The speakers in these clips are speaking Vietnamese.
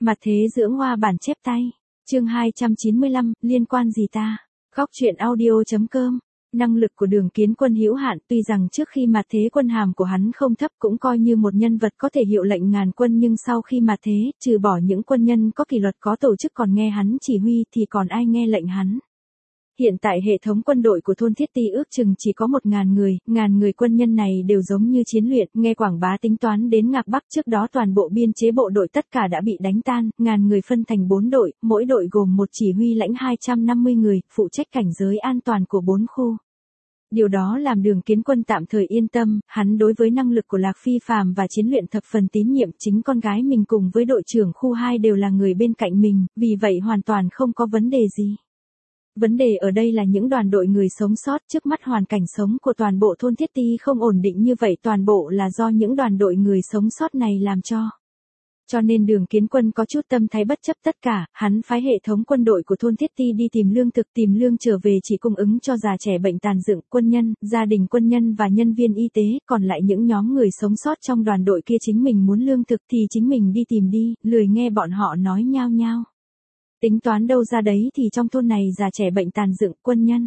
Mặt thế dưỡng hoa bản chép tay. Chương 295, liên quan gì ta? Góc truyện audio.com. Năng lực của Đường Kiến Quân hữu hạn, tuy rằng trước khi mặt thế quân hàm của hắn không thấp cũng coi như một nhân vật có thể hiệu lệnh ngàn quân, nhưng sau khi mặt thế, trừ bỏ những quân nhân có kỷ luật có tổ chức còn nghe hắn chỉ huy thì còn ai nghe lệnh hắn. Hiện tại hệ thống quân đội của thôn Thiết Ti ước chừng chỉ có 1.000 người quân nhân này đều giống như chiến luyện, nghe Quảng Bá tính toán đến Ngạc Bắc trước đó toàn bộ biên chế bộ đội tất cả đã bị đánh tan, ngàn người phân thành 4 đội, mỗi đội gồm một chỉ huy lãnh 250 người, phụ trách cảnh giới an toàn của 4 khu. Điều đó làm Đường Kiến Quân tạm thời yên tâm, hắn đối với năng lực của Lạc Phi Phàm và chiến luyện thập phần tín nhiệm, chính con gái mình cùng với đội trưởng khu 2 đều là người bên cạnh mình, vì vậy hoàn toàn không có vấn đề gì. Vấn đề ở đây là những đoàn đội người sống sót, trước mắt hoàn cảnh sống của toàn bộ thôn Thiết Ti không ổn định như vậy, toàn bộ là do những đoàn đội người sống sót này làm cho. Cho nên Đường Kiến Quân có chút tâm thái bất chấp tất cả, hắn phái hệ thống quân đội của thôn Thiết Ti đi tìm lương thực, tìm lương trở về chỉ cung ứng cho già trẻ bệnh tàn dựng, quân nhân, gia đình quân nhân và nhân viên y tế, còn lại những nhóm người sống sót trong đoàn đội kia chính mình muốn lương thực thì chính mình đi tìm đi, lười nghe bọn họ nói nhao nhao. Tính toán đâu ra đấy thì trong thôn này già trẻ bệnh tàn dựng, quân nhân.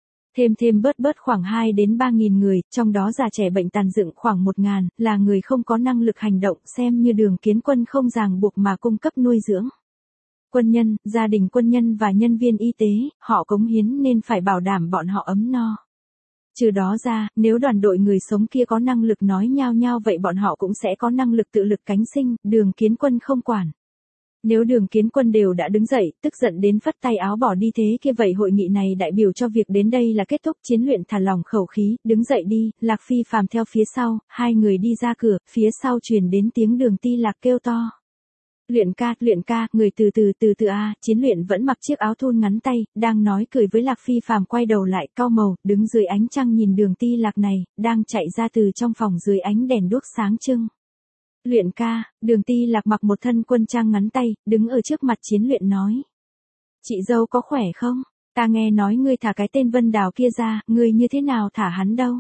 Thêm bớt khoảng 2 đến 3.000 người, trong đó già trẻ bệnh tàn dựng khoảng 1.000, là người không có năng lực hành động, xem như Đường Kiến Quân không ràng buộc mà cung cấp nuôi dưỡng. Quân nhân, gia đình quân nhân và nhân viên y tế, họ cống hiến nên phải bảo đảm bọn họ ấm no. Trừ đó ra, nếu đoàn đội người sống kia có năng lực nói nhao nhao vậy bọn họ cũng sẽ có năng lực tự lực cánh sinh, Đường Kiến Quân không quản. Nếu Đường Kiến Quân đều đã đứng dậy, tức giận đến phất tay áo bỏ đi thế kia vậy hội nghị này đại biểu cho việc đến đây là kết thúc, chiến luyện thả lỏng khẩu khí, đứng dậy đi, Lạc Phi Phàm theo phía sau, hai người đi ra cửa, phía sau truyền đến tiếng Đường Ti Lạc kêu to. Luyện ca, người từ từ a, chiến luyện vẫn mặc chiếc áo thun ngắn tay, đang nói cười với Lạc Phi Phàm quay đầu lại, cau màu, đứng dưới ánh trăng nhìn Đường Ti Lạc này, đang chạy ra từ trong phòng dưới ánh đèn đuốc sáng trưng. Luyện ca, Đường Ti Lạc mặc một thân quân trang ngắn tay, đứng ở trước mặt chiến luyện nói. Chị dâu có khỏe không? Ta nghe nói ngươi thả cái tên Vân Đào kia ra, ngươi như thế nào thả hắn đâu?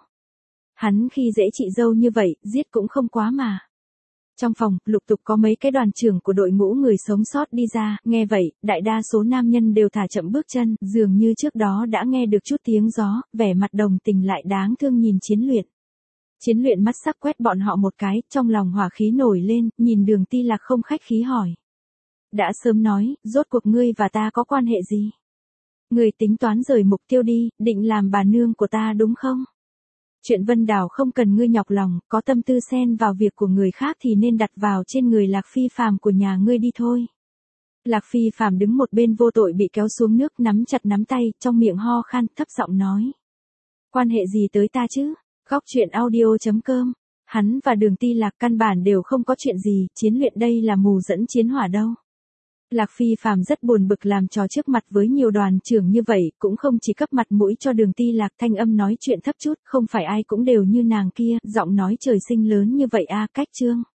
Hắn khi dễ chị dâu như vậy, giết cũng không quá mà. Trong phòng, lục tục có mấy cái đoàn trưởng của đội ngũ người sống sót đi ra, nghe vậy, đại đa số nam nhân đều thả chậm bước chân, dường như trước đó đã nghe được chút tiếng gió, vẻ mặt đồng tình lại đáng thương nhìn chiến luyện. Chiến luyện mắt sắc quét bọn họ một cái, trong lòng hỏa khí nổi lên, nhìn Đường Ti Lạc không khách khí hỏi. Đã sớm nói, rốt cuộc ngươi và ta có quan hệ gì? Ngươi tính toán rời mục tiêu đi, định làm bà nương của ta đúng không? Chuyện Vân Đào không cần ngươi nhọc lòng, có tâm tư xen vào việc của người khác thì nên đặt vào trên người Lạc Phi Phàm của nhà ngươi đi thôi. Lạc Phi Phàm đứng một bên vô tội bị kéo xuống nước, nắm chặt nắm tay, trong miệng ho khan, thấp giọng nói. Quan hệ gì tới ta chứ? Góc truyện audio.com. Hắn và Đường Ti Lạc căn bản đều không có chuyện gì, chiến luyện đây là mù dẫn chiến hỏa đâu. Lạc Phi Phàm rất buồn bực làm trò trước mặt với nhiều đoàn trưởng như vậy, cũng không chỉ cấp mặt mũi cho Đường Ti Lạc, thanh âm nói chuyện thấp chút, không phải ai cũng đều như nàng kia, giọng nói trời sinh lớn như vậy a, cách chương.